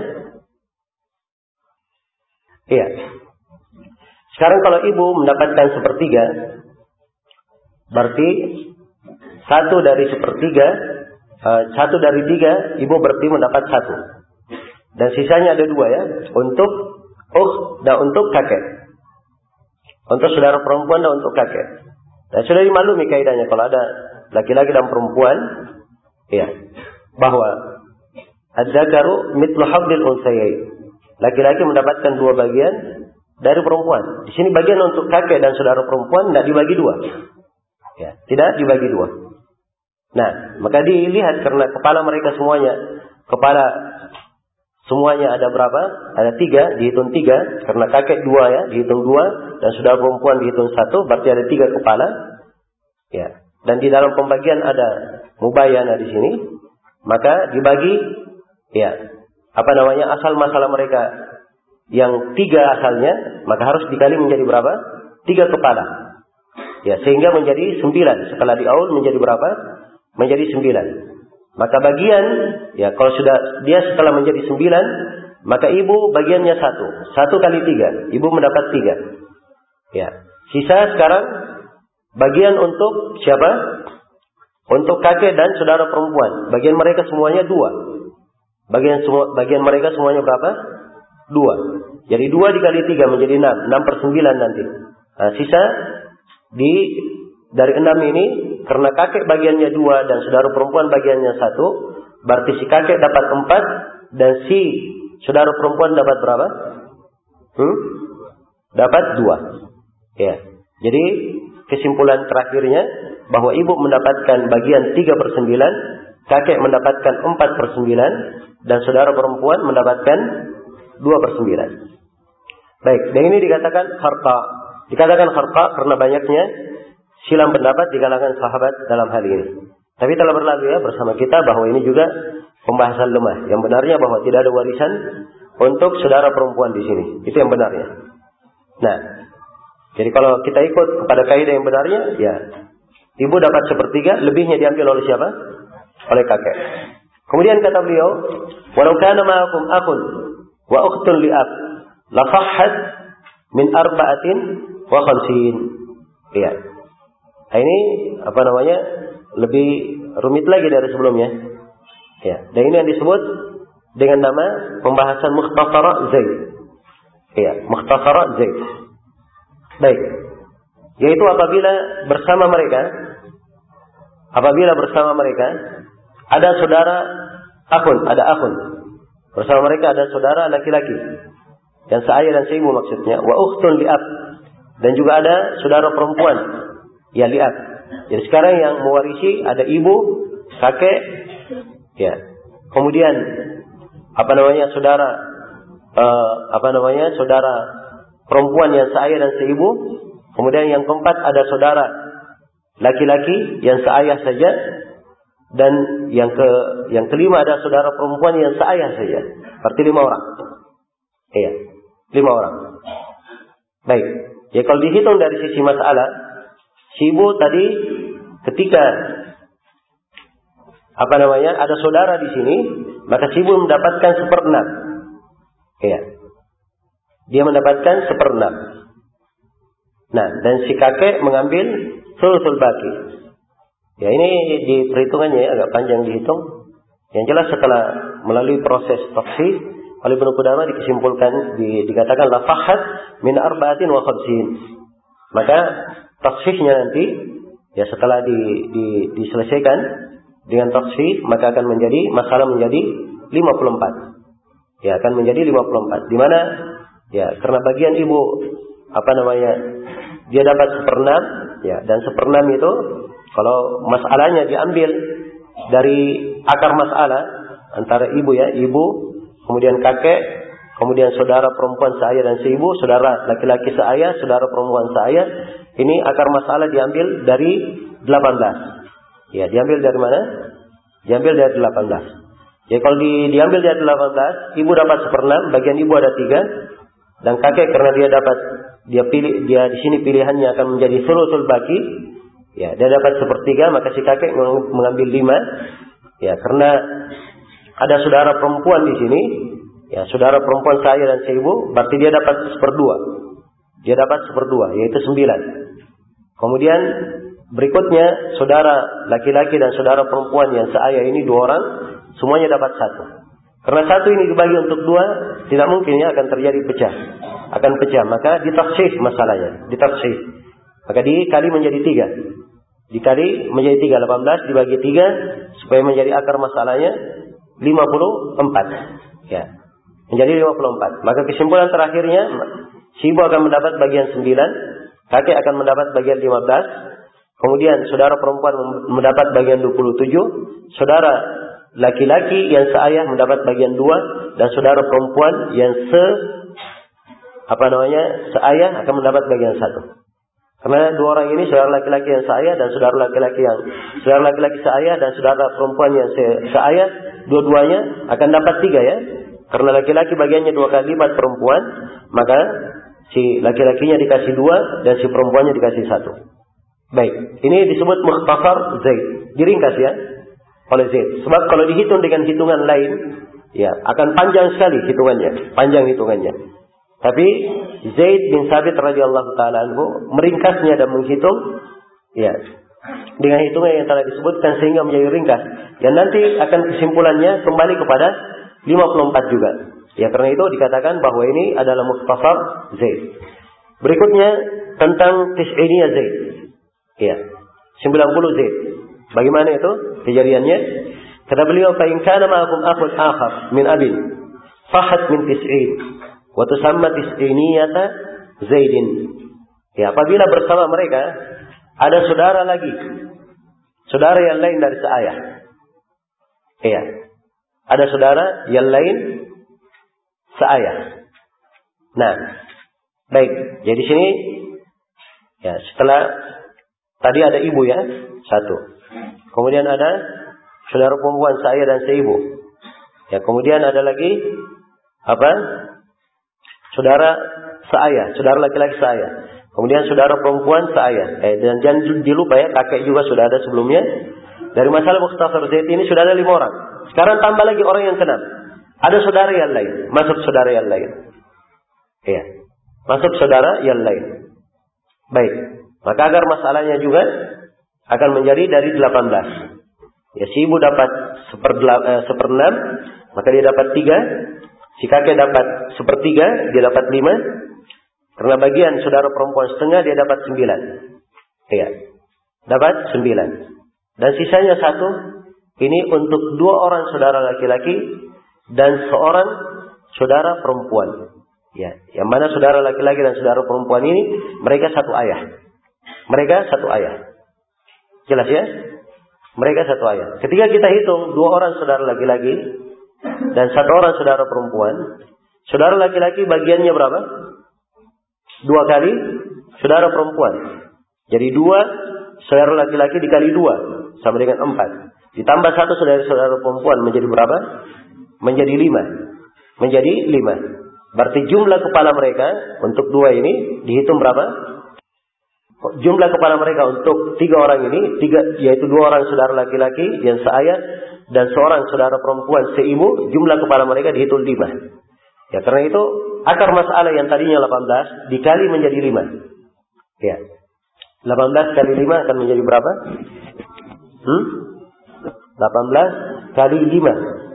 Iya. Sekarang kalau ibu mendapatkan 1/3, berarti 1 dari 1/3, 1 dari 3, ibu berarti mendapat 1. Dan sisanya ada 2 ya, untuk dan untuk kakek. Untuk saudara perempuan dan untuk kakek. Dan sudah dimaklumi kaidahnya kalau ada laki-laki dan perempuan, ya, bahwa ad-dzakaru mithlu hadhil unthayain. Laki-laki mendapatkan 2 bagian dari perempuan. Di sini bagian untuk kakek dan saudara perempuan tidak dibagi 2. Ya, tidak dibagi 2. Nah, maka dilihat karena kepala mereka semuanya, kepala semuanya ada berapa? Ada 3, dihitung 3. Karena kakek 2 ya, dihitung 2. Dan saudara perempuan dihitung 1, berarti ada 3 kepala. Ya. Dan di dalam pembagian ada mubayana di sini. Maka dibagi, ya, apa namanya, asal masalah mereka yang 3 asalnya, maka harus dikali menjadi berapa? 3 kepala. Ya, sehingga menjadi 9. Setelah diaul menjadi berapa? Menjadi 9. Maka bagian, ya kalau sudah dia setelah menjadi 9, maka ibu bagiannya 1. 1 kali 3. Ibu mendapat 3. Ya. Sisa sekarang Bagian untuk siapa? Untuk kakek dan saudara perempuan. Bagian mereka semuanya 2. Bagian mereka semuanya berapa? 2. Jadi 2 dikali 3 menjadi 6. 6/9 nanti. Nah, sisa dari 6 ini, karena kakek bagiannya 2 dan saudara perempuan bagiannya 1, berarti si kakek dapat 4 dan si saudara perempuan dapat berapa? Dapat 2. Ya. Jadi kesimpulan terakhirnya bahwa ibu mendapatkan bagian 3/9, kakek mendapatkan 4/9, dan saudara perempuan mendapatkan 2/9. Baik, dan ini dikatakan harqa. Dikatakan harqa karena banyaknya silang pendapat di kalangan sahabat dalam hal ini. Tapi telah berlalu ya bersama kita bahwa ini juga pembahasan lemah. Yang benarnya bahwa tidak ada warisan untuk saudara perempuan di sini. Itu yang benarnya. Nah, jadi kalau kita ikut kepada kaidah yang benarnya, ya ibu dapat 1/3, lebihnya diambil oleh siapa? Oleh kakek. Kemudian kata beliau, walau kana ma'akum akhun wa ukhtun li'ab, la sahhat min 54. Iya. Nah, ini lebih rumit lagi dari sebelumnya. Ya, dan ini yang disebut dengan nama pembahasan mukhtasara Zaid. Iya, mukhtasara Zaid. Baik. Yaitu apabila bersama mereka ada saudara ada akhun. Bersama mereka ada saudara laki-laki yang seayah dan seibu maksudnya, wa ukhtun li'ab, dan juga ada saudara perempuan ya li'ab. Jadi sekarang yang mewarisi ada ibu, kakek, ya. Kemudian saudara saudara perempuan yang seayah dan seibu. Kemudian yang keempat ada saudara laki-laki yang seayah saja, dan yang kelima ada saudara perempuan yang seayah saja. Berarti 5 orang. Iya, 5 orang. Baik. Ya kalau dihitung dari sisi masalah, si ibu tadi ketika ada saudara di sini, maka si ibu mendapatkan 1/6. Iya. Dia mendapatkan 1/6. Nah, dan si kakek mengambil thuluthul baqi. Ya, ini di perhitungannya agak panjang dihitung. Yang jelas setelah melalui proses tafsir oleh Ibnu Qudamah dikatakan la fahat min 54. Maka tafsirnya nanti ya setelah diselesaikan dengan tafsir, maka akan menjadi 54. Ya, akan menjadi 54. Di mana ya karena bagian ibu dia dapat 1/6, ya, dan 1/6 itu kalau masalahnya diambil dari akar masalah antara ibu, kemudian kakek, kemudian saudara perempuan seayah dan seibu, saudara laki-laki seayah, saudara perempuan seayah, ini akar masalah diambil dari 18. Ya, diambil dari mana? Diambil dari 18. Ya, kalau diambil dari 18, ibu dapat 1/6, bagian ibu ada 3, dan kakek karena dia di sini pilihannya akan menjadi thuluthul baqi, ya, dia dapat 1/3, maka si kakek mengambil 5, ya, karena ada saudara perempuan di sini, ya, saudara perempuan saya dan seibu, berarti dia dapat 1/2. Dia dapat 1/2, yaitu 9. Kemudian berikutnya saudara laki-laki dan saudara perempuan yang seayah ini 2 orang, semuanya dapat 1. Karena 1 ini dibagi untuk 2, tidak mungkin ya akan terjadi pecah. Maka ditafsir masalahnya, Maka dikali menjadi 3. 18 dibagi 3 supaya menjadi akar masalahnya 54. Ya. Menjadi 54. Maka kesimpulan terakhirnya si ibu akan mendapat bagian 9, kakek akan mendapat bagian 15, kemudian saudara perempuan mendapat bagian 27, saudara laki-laki yang seayah mendapat bagian 2, dan saudara perempuan yang seayah akan mendapat bagian 1. Karena 2 orang ini saudara laki-laki yang seayah dan saudara laki-laki seayah dan saudara perempuan yang seayah, dua-duanya akan dapat 3 ya. Karena laki-laki bagiannya 2 kali lipat perempuan, maka si laki-lakinya dikasih 2 dan si perempuannya dikasih 1. Baik, ini disebut mukhtasar Zaid. Diringkas ya oleh Zaid. Sebab kalau dihitung dengan hitungan lain, ya akan panjang sekali hitungannya. Tapi Zaid bin Sabit radhiyallahu taala anhu meringkasnya dan menghitung Ya. Dengan hitungan yang telah disebutkan sehingga menjadi ringkas. Dan nanti akan kesimpulannya kembali kepada 54 juga. Ya, karena itu dikatakan bahwa ini adalah mukhtasar Zaid. Berikutnya tentang tis'iniyah Zaid. Ya. 90 Zaid. Bagaimana itu kejadiannya? Kata beliau, "Fa in kana ma'akum akhun akhar min abin, fahat min tis'in, wa tusamma tis'iniyata Zaidin." Ya, apabila bersama mereka ada saudara lagi, saudara yang lain dari seayah. Iya. Ada saudara yang lain seayah. Nah, baik. Jadi sini ya, setelah tadi ada ibu ya, satu. Kemudian ada saudara perempuan seayah dan seibu. Ya, kemudian ada lagi apa? Saudara seayah, saudara laki-laki seayah. Kemudian saudara perempuan seayah. Dan jangan dilupa ya, kakek juga sudah ada sebelumnya. Dari masalah mukhtasar Zaid ini sudah ada 5 orang. Sekarang tambah lagi orang yang ke-6. Ada saudara yang lain, masuk saudara yang lain. Iya. Masuk saudara yang lain. Baik. Maka agar masalahnya juga akan menjadi dari 18. Ya, si ibu dapat 1/6, maka dia dapat 3. Si kakek dapat 1/3, dia dapat 5. Karena bagian saudara perempuan setengah, dia dapat 9. Iya. Dapat 9. Dan sisanya 1. Ini untuk 2 orang saudara laki-laki dan seorang saudara perempuan. Ya, yang mana saudara laki-laki dan saudara perempuan ini mereka satu ayah. Mereka satu ayah. Jelas ya? Mereka satu ayah. Ketika kita hitung 2 orang saudara laki-laki dan 1 orang saudara perempuan, saudara laki-laki bagiannya berapa? 2 kali saudara perempuan. Jadi 2 saudara laki-laki dikali 2 sama dengan 4. Ditambah 1 saudara perempuan menjadi berapa? Menjadi 5. Menjadi 5. Berarti jumlah kepala mereka untuk 2 ini dihitung berapa? Jumlah kepala mereka untuk 3 orang ini, yaitu 2 orang saudara laki-laki yang seayah dan seorang saudara perempuan seibu, jumlah kepala mereka dihitung 5. Ya, karena itu akar masalah yang tadinya 18 dikali menjadi 5. Ya. 18 kali 5 akan menjadi berapa? 18 kali 5.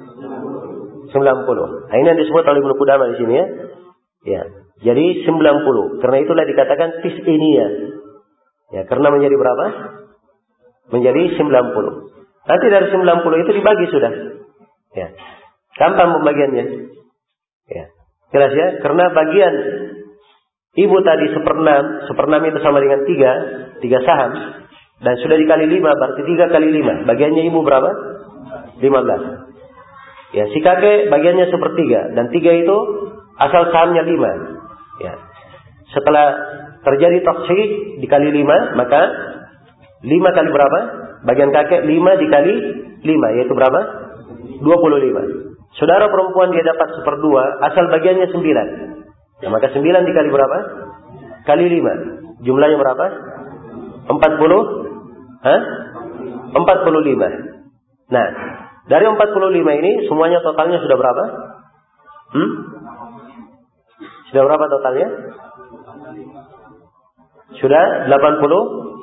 90. Nah, ini yang disebut oleh Ibnu Qudamah di sini ya. Ya. Jadi 90. Karena itulah dikatakan tis'iniyah. Ya, karena menjadi berapa? Menjadi 90. Nanti dari 90 itu dibagi sudah. Ya. Gampang pembagiannya. Ya. Jelas ya? Karena bagian ibu tadi 1/6, 1/6 itu sama dengan 3 saham. Dan sudah dikali 5, berarti 3 kali 5. Bagiannya ibu berapa? 15. Ya, si kakek bagiannya 1/3. Dan 3 itu asal sahamnya 5. Ya. Setelah terjadi taksih dikali 5, maka 5 kali berapa? Bagian kakek 5 dikali 5, yaitu berapa? 25. Saudara perempuan dia dapat 1/2, asal bagiannya 9. Ya, maka 9 dikali berapa? Kali 5. Jumlahnya berapa? 40? 45. Nah, dari 45 ini semuanya totalnya sudah berapa? Sudah berapa totalnya? Sudah 80?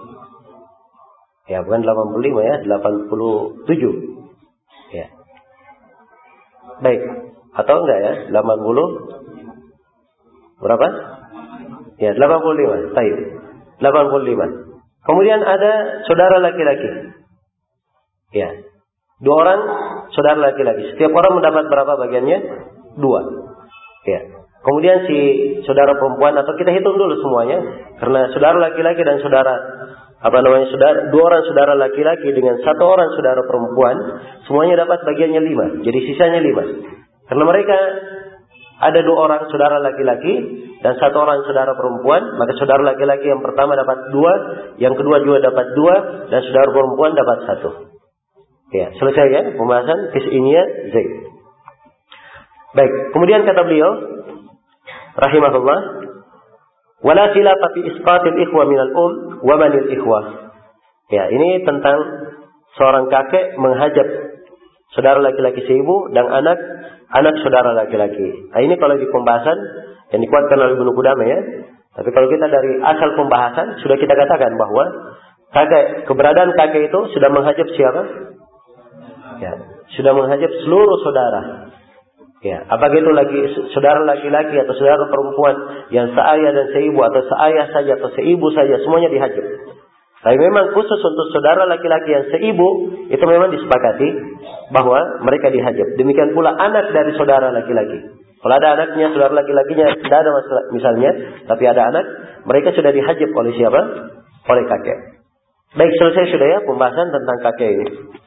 Ya, bukan 85 ya, 87. Ya. Baik. Atau enggak ya? 80 berapa? Ya, 85. Baik. 85. Kemudian ada saudara laki-laki. Ya. 2 orang saudara laki-laki. Setiap orang mendapat berapa bagiannya? 2. Ya. Kemudian si saudara perempuan, atau kita hitung dulu semuanya, karena saudara laki-laki dan saudara saudara 2 orang saudara laki-laki dengan 1 orang saudara perempuan, semuanya dapat bagiannya 5. Jadi sisanya 5. Karena mereka ada 2 orang saudara laki-laki dan 1 orang saudara perempuan, maka saudara laki-laki yang pertama dapat 2, yang kedua juga dapat 2, dan saudara perempuan dapat 1. Ya, selesai ya pembahasan tis'iniyah Zaid. Baik, kemudian kata beliau rahimahullah, wala khilafa fi isqatil ikhwa minal wa manil ikhwa. Ya, ini tentang seorang kakek menghajab saudara laki-laki seibu dan anak saudara laki-laki. Nah, ini kalau di pembahasan yang dikuatkan oleh Ibnu Qudamah ya. Tapi kalau kita dari asal pembahasan sudah kita katakan bahwa kakek, keberadaan kakek itu sudah menghajab siapa? Ya, sudah menghajab seluruh saudara. Ya, apakah itu lagi saudara laki-laki atau saudara perempuan yang seayah dan seibu atau seayah saja atau seibu saja, semuanya dihajab. Tapi memang khusus untuk saudara laki-laki yang seibu itu memang disepakati bahwa mereka dihajab. Demikian pula anak dari saudara laki-laki. Kalau ada anaknya, saudara laki-lakinya tidak ada masalah misalnya, tapi ada anak, mereka sudah dihajab oleh siapa? Oleh kakek. Baik, selesai sudah ya pembahasan tentang kakek ini.